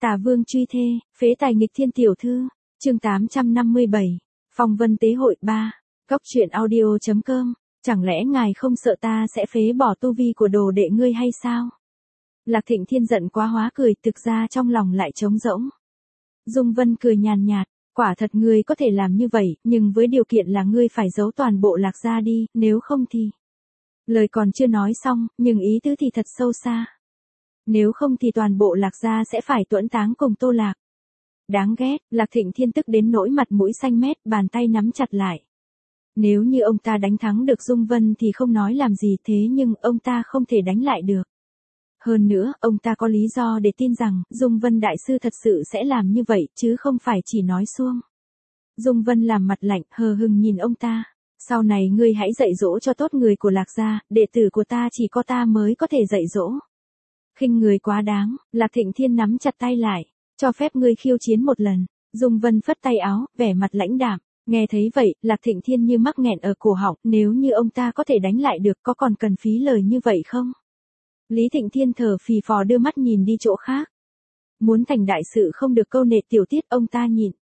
Tả Vương truy thê, phế tài nghịch thiên tiểu thư, chương 857, Phong Vân Tế hội 3, Cóc truyện audio.com, chẳng lẽ ngài không sợ ta sẽ phế bỏ tu vi của đồ đệ ngươi hay sao? Lạc Thịnh Thiên giận quá hóa cười, thực ra trong lòng lại trống rỗng. Dung Vân cười nhàn nhạt, quả thật ngươi có thể làm như vậy, nhưng với điều kiện là ngươi phải giấu toàn bộ Lạc gia đi, nếu không thì... Lời còn chưa nói xong, nhưng ý tứ thì thật sâu xa. Nếu không thì toàn bộ Lạc gia sẽ phải tuẫn táng cùng Tô Lạc. Đáng ghét, Lạc Thịnh Thiên tức đến nỗi mặt mũi xanh mét, bàn tay nắm chặt lại. Nếu như ông ta đánh thắng được Dung Vân thì không nói làm gì, thế nhưng ông ta không thể đánh lại được. Hơn nữa, ông ta có lý do để tin rằng Dung Vân đại sư thật sự sẽ làm như vậy, chứ không phải chỉ nói suông. Dung Vân làm mặt lạnh, hờ hững nhìn ông ta. Sau này ngươi hãy dạy dỗ cho tốt người của Lạc gia, đệ tử của ta chỉ có ta mới có thể dạy dỗ. Khinh người quá đáng, Lạc Thịnh Thiên nắm chặt tay lại, cho phép ngươi khiêu chiến một lần. Dung Vân phất tay áo, vẻ mặt lãnh đạm. Nghe thấy vậy, Lạc Thịnh Thiên như mắc nghẹn ở cổ họng, nếu như ông ta có thể đánh lại được có còn cần phí lời như vậy không? Lý Thịnh Thiên thở phì phò đưa mắt nhìn đi chỗ khác. Muốn thành đại sự không được câu nệ tiểu tiết, ông ta nhịn.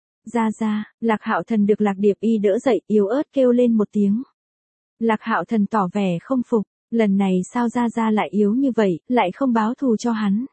Ra, Lạc Hạo Thần được Lạc Điệp Y đỡ dậy, yếu ớt kêu lên một tiếng. Lạc Hạo Thần tỏ vẻ không phục, lần này sao ra lại yếu như vậy, lại không báo thù cho hắn.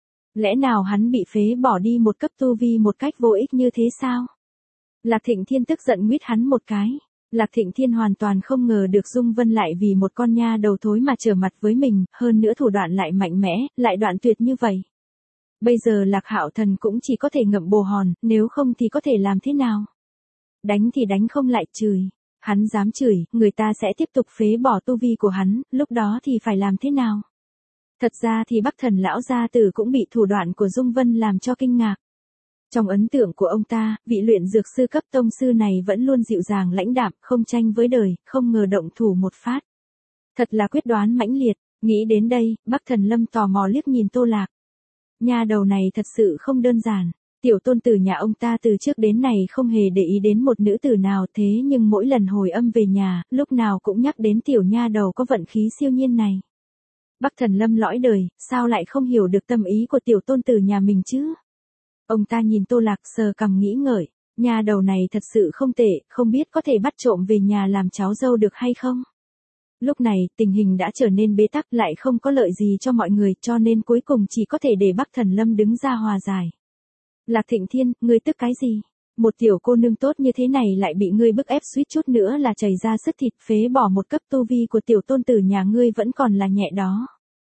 Lẽ nào hắn bị phế bỏ đi một cấp tu vi một cách vô ích như thế sao? Lạc Thịnh Thiên tức giận nguyết hắn một cái. Lạc Thịnh Thiên hoàn toàn không ngờ được Dung Vân lại vì một con nha đầu thối mà trở mặt với mình, hơn nữa thủ đoạn lại mạnh mẽ, lại đoạn tuyệt như vậy. Bây giờ Lạc Hạo Thần cũng chỉ có thể ngậm bồ hòn, nếu không thì có thể làm thế nào? Đánh thì đánh không lại chửi. Hắn dám chửi, người ta sẽ tiếp tục phế bỏ tu vi của hắn, lúc đó thì phải làm thế nào? Thật ra thì Bắc Thần lão gia tử cũng bị thủ đoạn của Dung Vân làm cho kinh ngạc. Trong ấn tượng của ông ta, vị luyện dược sư cấp tông sư này vẫn luôn dịu dàng lãnh đạm, không tranh với đời, không ngờ động thủ một phát. Thật là quyết đoán mãnh liệt, nghĩ đến đây, Bắc Thần Lâm tò mò liếc nhìn Tô Lạc. Nha đầu này thật sự không đơn giản, tiểu tôn tử nhà ông ta từ trước đến nay không hề để ý đến một nữ tử nào, thế nhưng mỗi lần hồi âm về nhà, lúc nào cũng nhắc đến tiểu nha đầu có vận khí siêu nhiên này. Bắc Thần Lâm lõi đời, sao lại không hiểu được tâm ý của tiểu tôn tử nhà mình chứ? Ông ta nhìn Tô Lạc sờ cằm nghĩ ngợi, nha đầu này thật sự không tệ, không biết có thể bắt trộm về nhà làm cháu dâu được hay không? Lúc này, tình hình đã trở nên bế tắc, lại không có lợi gì cho mọi người, cho nên cuối cùng chỉ có thể để Bắc Thần Lâm đứng ra hòa giải. Lạc Thịnh Thiên, ngươi tức cái gì? Một tiểu cô nương tốt như thế này lại bị ngươi bức ép suýt chút nữa là chảy ra sức thịt, phế bỏ một cấp tu vi của tiểu tôn tử nhà ngươi vẫn còn là nhẹ đó.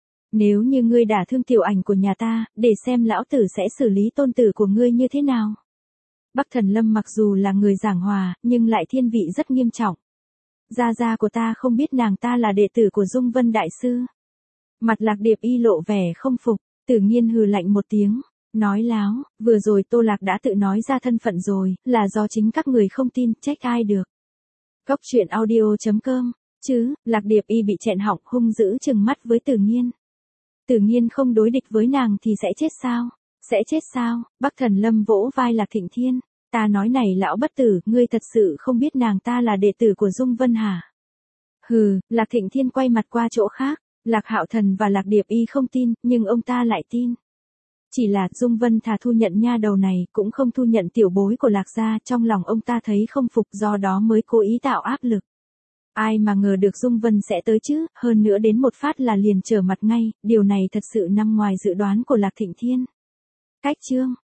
Nếu như ngươi đả thương tiểu ảnh của nhà ta, để xem lão tử sẽ xử lý tôn tử của ngươi như thế nào. Bắc Thần Lâm mặc dù là người giảng hòa, nhưng lại thiên vị rất nghiêm trọng. Gia của ta không biết nàng ta là đệ tử của Dung Vân đại sư. Mặt Lạc Điệp Y lộ vẻ không phục, Tử Nghiên hừ lạnh một tiếng, nói láo, vừa rồi Tô Lạc đã tự nói ra thân phận rồi, là do chính các người không tin, trách ai được. Cóc truyện audio.com, chứ, Lạc Điệp Y bị chẹn họng, hung dữ trừng mắt với Tử Nghiên. Tử Nghiên không đối địch với nàng thì sẽ chết sao? Sẽ chết sao? Bắc Thần Lâm vỗ vai Lạc Thịnh Thiên. Ta nói này lão bất tử, ngươi thật sự không biết nàng ta là đệ tử của Dung Vân hả? Hừ, Lạc Thịnh Thiên quay mặt qua chỗ khác. Lạc Hạo Thần và Lạc Điệp Y không tin, nhưng ông ta lại tin. Chỉ là Dung Vân thà thu nhận nha đầu này, cũng không thu nhận tiểu bối của Lạc gia, trong lòng ông ta thấy không phục, do đó mới cố ý tạo áp lực. Ai mà ngờ được Dung Vân sẽ tới chứ, hơn nữa đến một phát là liền trở mặt ngay, điều này thật sự nằm ngoài dự đoán của Lạc Thịnh Thiên. Cách chương